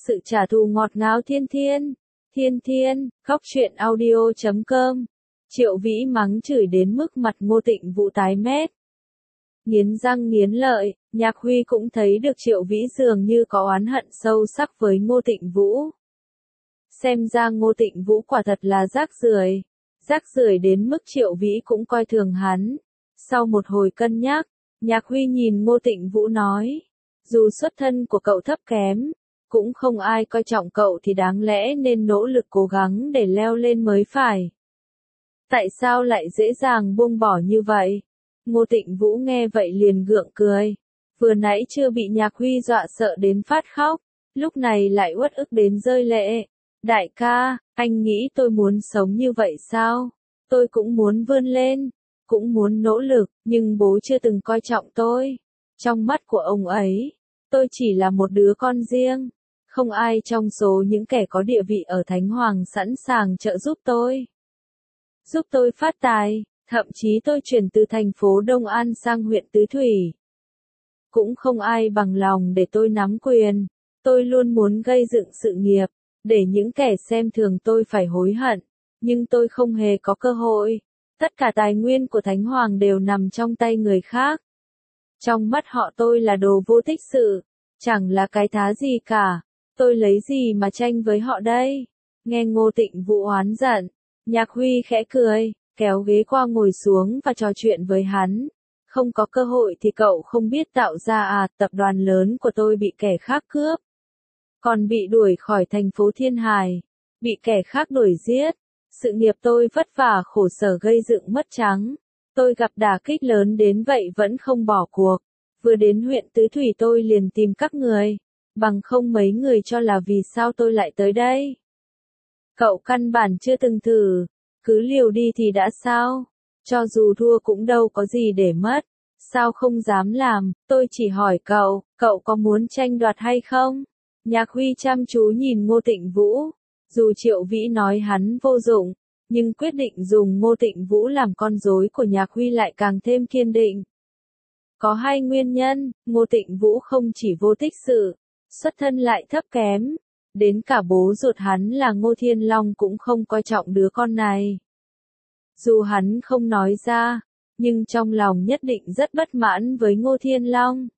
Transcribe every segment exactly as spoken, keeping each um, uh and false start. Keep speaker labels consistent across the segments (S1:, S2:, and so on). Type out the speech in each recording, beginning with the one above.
S1: sự trả thù ngọt ngào thiên thiên. Thiên thiên, khóc chuyện audio chấm com. Triệu Vĩ mắng chửi đến mức mặt Ngô Tịnh Vũ tái mét. Nghiến răng nghiến lợi, Nhạc Huy cũng thấy được Triệu Vĩ dường như có oán hận sâu sắc với Ngô Tịnh Vũ. Xem ra Ngô Tịnh Vũ quả thật là rác rưởi, rác rưởi đến mức Triệu Vĩ cũng coi thường hắn. Sau một hồi cân nhắc, Nhạc Huy nhìn Ngô Tịnh Vũ nói, dù xuất thân của cậu thấp kém, cũng không ai coi trọng cậu thì đáng lẽ nên nỗ lực cố gắng để leo lên mới phải. Tại sao lại dễ dàng buông bỏ như vậy? Ngô Tịnh Vũ nghe vậy liền gượng cười. Vừa nãy chưa bị Nhạc Huy dọa sợ đến phát khóc, lúc này lại uất ức đến rơi lệ. Đại ca, anh nghĩ tôi muốn sống như vậy sao? Tôi cũng muốn vươn lên, cũng muốn nỗ lực, nhưng bố chưa từng coi trọng tôi. Trong mắt của ông ấy, tôi chỉ là một đứa con riêng. Không ai trong số những kẻ có địa vị ở Thánh Hoàng sẵn sàng trợ giúp tôi. Giúp tôi phát tài, thậm chí tôi chuyển từ thành phố Đông An sang huyện Tứ Thủy. Cũng không ai bằng lòng để tôi nắm quyền. Tôi luôn muốn gây dựng sự nghiệp, để những kẻ xem thường tôi phải hối hận. Nhưng tôi không hề có cơ hội. Tất cả tài nguyên của Thánh Hoàng đều nằm trong tay người khác. Trong mắt họ tôi là đồ vô tích sự, chẳng là cái thá gì cả. Tôi lấy gì mà tranh với họ đây? Nghe Ngô Tịnh Vũ oán giận, Nhạc Huy khẽ cười, kéo ghế qua ngồi xuống và trò chuyện với hắn. Không có cơ hội thì cậu không biết tạo ra à, tập đoàn lớn của tôi bị kẻ khác cướp. Còn bị đuổi khỏi thành phố Thiên Hải, bị kẻ khác đuổi giết. Sự nghiệp tôi vất vả khổ sở gây dựng mất trắng. Tôi gặp đả kích lớn đến vậy vẫn không bỏ cuộc. Vừa đến huyện Tứ Thủy tôi liền tìm các người. Bằng không mấy người cho là vì sao tôi lại tới đây. Cậu căn bản chưa từng thử, cứ liều đi thì đã sao, cho dù thua cũng đâu có gì để mất, sao không dám làm, tôi chỉ hỏi cậu, cậu có muốn tranh đoạt hay không? Nhạc Huy chăm chú nhìn Ngô Tịnh Vũ, dù Triệu Vĩ nói hắn vô dụng, nhưng quyết định dùng Ngô Tịnh Vũ làm con rối của Nhạc Huy lại càng thêm kiên định. Có hai nguyên nhân, Ngô Tịnh Vũ không chỉ vô tích sự, xuất thân lại thấp kém, đến cả bố ruột hắn là Ngô Thiên Long cũng không coi trọng đứa con này. Dù hắn không nói ra, nhưng trong lòng nhất định rất bất mãn với Ngô Thiên Long.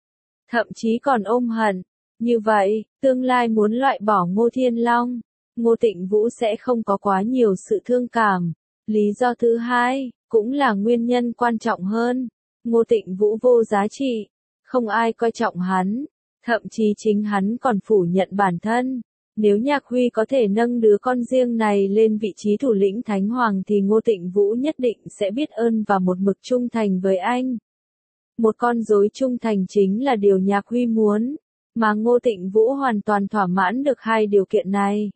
S1: Thậm chí còn ôm hận, như vậy, tương lai muốn loại bỏ Ngô Thiên Long, Ngô Tịnh Vũ sẽ không có quá nhiều sự thương cảm. Lý do thứ hai, cũng là nguyên nhân quan trọng hơn, Ngô Tịnh Vũ vô giá trị, không ai coi trọng hắn. Thậm chí chính hắn còn phủ nhận bản thân. Nếu Nhạc Huy có thể nâng đứa con riêng này lên vị trí thủ lĩnh Thánh Hoàng thì Ngô Tịnh Vũ nhất định sẽ biết ơn và một mực trung thành với anh. Một con rối trung thành chính là điều Nhạc Huy muốn, mà Ngô Tịnh Vũ hoàn toàn thỏa mãn được hai điều kiện này.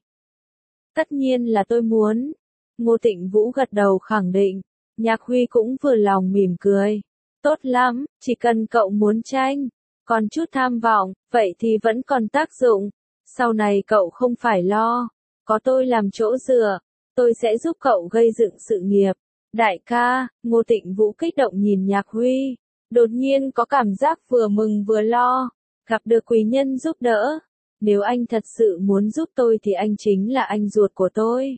S1: Tất nhiên là tôi muốn. Ngô Tịnh Vũ gật đầu khẳng định. Nhạc Huy cũng vừa lòng mỉm cười. Tốt lắm, chỉ cần cậu muốn tranh. Còn chút tham vọng, vậy thì vẫn còn tác dụng. Sau này cậu không phải lo, có tôi làm chỗ dựa, tôi sẽ giúp cậu gây dựng sự nghiệp. Đại ca, Ngô Tịnh Vũ kích động nhìn Nhạc Huy, đột nhiên có cảm giác vừa mừng vừa lo, gặp được quý nhân giúp đỡ. Nếu anh thật sự muốn giúp tôi thì anh chính là anh ruột của tôi.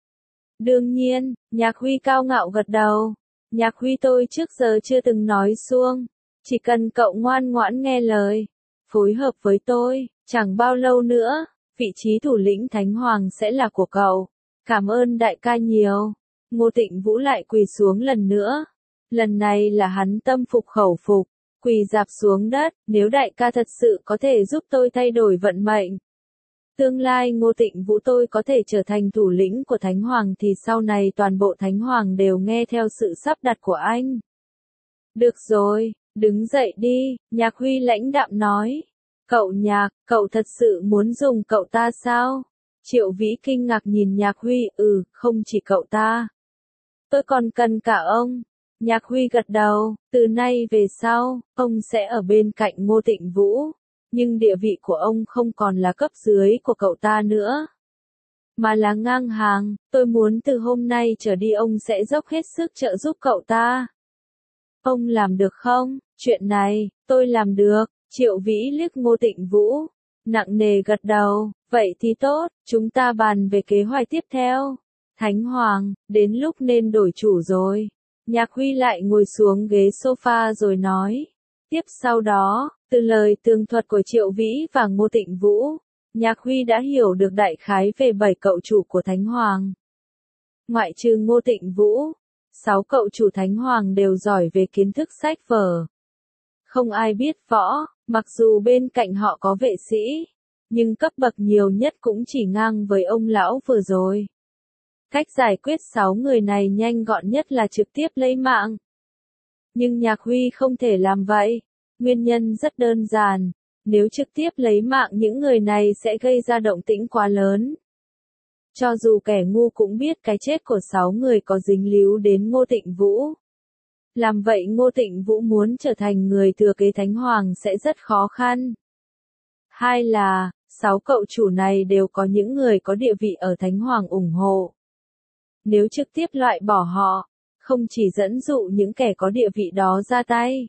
S1: Đương nhiên, Nhạc Huy cao ngạo gật đầu. Nhạc Huy tôi trước giờ chưa từng nói suông. Chỉ cần cậu ngoan ngoãn nghe lời, phối hợp với tôi, chẳng bao lâu nữa, vị trí thủ lĩnh Thánh Hoàng sẽ là của cậu. Cảm ơn đại ca nhiều. Ngô Tịnh Vũ lại quỳ xuống lần nữa. Lần này là hắn tâm phục khẩu phục, quỳ rạp xuống đất, nếu đại ca thật sự có thể giúp tôi thay đổi vận mệnh. Tương lai Ngô Tịnh Vũ tôi có thể trở thành thủ lĩnh của Thánh Hoàng thì sau này toàn bộ Thánh Hoàng đều nghe theo sự sắp đặt của anh. Được rồi. Đứng dậy đi, Nhạc Huy lãnh đạm nói. Cậu Nhạc, cậu thật sự muốn dùng cậu ta sao? Triệu Vĩ kinh ngạc nhìn Nhạc Huy, ừ, không chỉ cậu ta. Tôi còn cần cả ông. Nhạc Huy gật đầu, từ nay về sau, ông sẽ ở bên cạnh Ngô Tịnh Vũ. Nhưng địa vị của ông không còn là cấp dưới của cậu ta nữa, mà là ngang hàng. Tôi muốn từ hôm nay trở đi ông sẽ dốc hết sức trợ giúp cậu ta. Ông làm được không? Chuyện này, tôi làm được. Triệu Vĩ liếc Ngô Tịnh Vũ. nặng nề gật đầu, vậy thì tốt, chúng ta bàn về kế hoạch tiếp theo. Thánh Hoàng, đến lúc nên đổi chủ rồi. Nhạc Huy lại ngồi xuống ghế sofa rồi nói. Tiếp sau đó, từ lời tường thuật của Triệu Vĩ và Ngô Tịnh Vũ, Nhạc Huy đã hiểu được đại khái về bảy cậu chủ của Thánh Hoàng. Ngoại trừ Ngô Tịnh Vũ, sáu cậu chủ Thánh Hoàng đều giỏi về kiến thức sách vở. Không ai biết võ, mặc dù bên cạnh họ có vệ sĩ, nhưng cấp bậc nhiều nhất cũng chỉ ngang với ông lão vừa rồi. Cách giải quyết sáu người này nhanh gọn nhất là trực tiếp lấy mạng. Nhưng Nhạc Huy không thể làm vậy. Nguyên nhân rất đơn giản. Nếu trực tiếp lấy mạng những người này sẽ gây ra động tĩnh quá lớn. Cho dù kẻ ngu cũng biết cái chết của sáu người có dính líu đến Ngô Tịnh Vũ. Làm vậy Ngô Tịnh Vũ muốn trở thành người thừa kế Thánh Hoàng sẽ rất khó khăn. Hai là, sáu cậu chủ này đều có những người có địa vị ở Thánh Hoàng ủng hộ. Nếu trực tiếp loại bỏ họ, không chỉ dẫn dụ những kẻ có địa vị đó ra tay.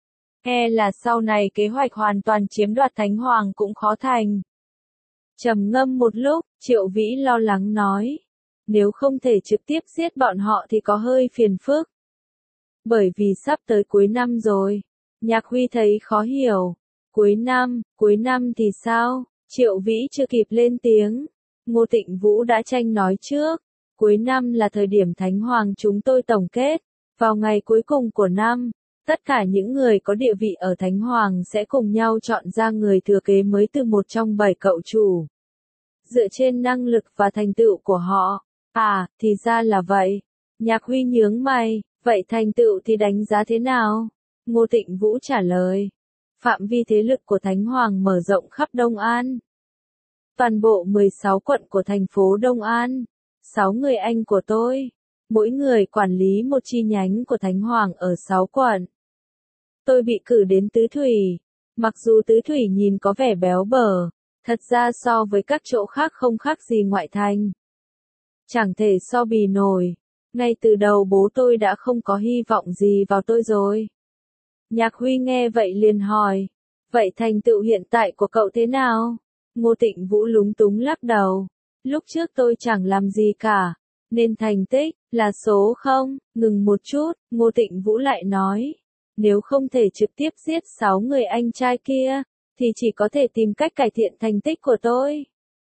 S1: E là sau này kế hoạch hoàn toàn chiếm đoạt Thánh Hoàng cũng khó thành. Trầm ngâm một lúc, Triệu Vĩ lo lắng nói. Nếu không thể trực tiếp giết bọn họ thì có hơi phiền phức. Bởi vì sắp tới cuối năm rồi. Nhạc Huy thấy khó hiểu. Cuối năm, cuối năm thì sao? Triệu Vĩ chưa kịp lên tiếng. Ngô Tịnh Vũ đã tranh nói trước. Cuối năm là thời điểm Thánh Hoàng chúng tôi tổng kết. Vào ngày cuối cùng của năm, tất cả những người có địa vị ở Thánh Hoàng sẽ cùng nhau chọn ra người thừa kế mới từ một trong bảy cậu chủ. Dựa trên năng lực và thành tựu của họ. À, thì ra là vậy. Nhạc Huy nhướng mày, vậy thành tựu thì đánh giá thế nào? Ngô Tịnh Vũ trả lời. Phạm vi thế lực của Thánh Hoàng mở rộng khắp Đông An. Toàn bộ mười sáu quận của thành phố Đông An. sáu người anh của tôi. Mỗi người quản lý một chi nhánh của Thánh Hoàng ở sáu quận. Tôi bị cử đến Tứ Thủy. Mặc dù Tứ Thủy nhìn có vẻ béo bở, thật ra so với các chỗ khác không khác gì ngoại thành. Chẳng thể so bì nổi. Ngay từ đầu bố tôi đã không có hy vọng gì vào tôi rồi. Nhạc Huy nghe vậy liền hỏi. Vậy thành tựu hiện tại của cậu thế nào? Ngô Tịnh Vũ lúng túng lắc đầu. Lúc trước tôi chẳng làm gì cả. Nên thành tích, là số không? Ngừng một chút, Ngô Tịnh Vũ lại nói. Nếu không thể trực tiếp giết sáu người anh trai kia, thì chỉ có thể tìm cách cải thiện thành tích của tôi.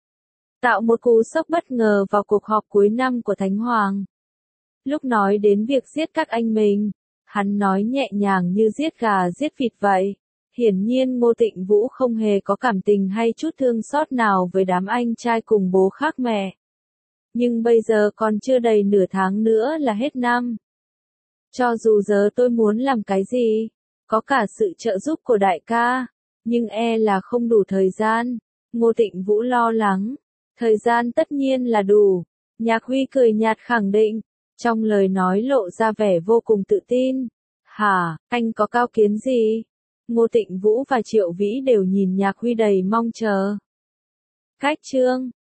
S1: Tạo một cú sốc bất ngờ vào cuộc họp cuối năm của Thánh Hoàng. Lúc nói đến việc giết các anh mình, hắn nói nhẹ nhàng như giết gà giết vịt vậy. Hiển nhiên Ngô Tịnh Vũ không hề có cảm tình hay chút thương xót nào với đám anh trai cùng bố khác mẹ. Nhưng bây giờ còn chưa đầy nửa tháng nữa là hết năm. Cho dù giờ tôi muốn làm cái gì, có cả sự trợ giúp của đại ca, nhưng e là không đủ thời gian. Ngô Tịnh Vũ lo lắng. Thời gian tất nhiên là đủ. Nhạc Huy cười nhạt khẳng định, trong lời nói lộ ra vẻ vô cùng tự tin. Hả, anh có cao kiến gì? Ngô Tịnh Vũ và Triệu Vĩ đều nhìn Nhạc Huy đầy mong chờ. Cách chương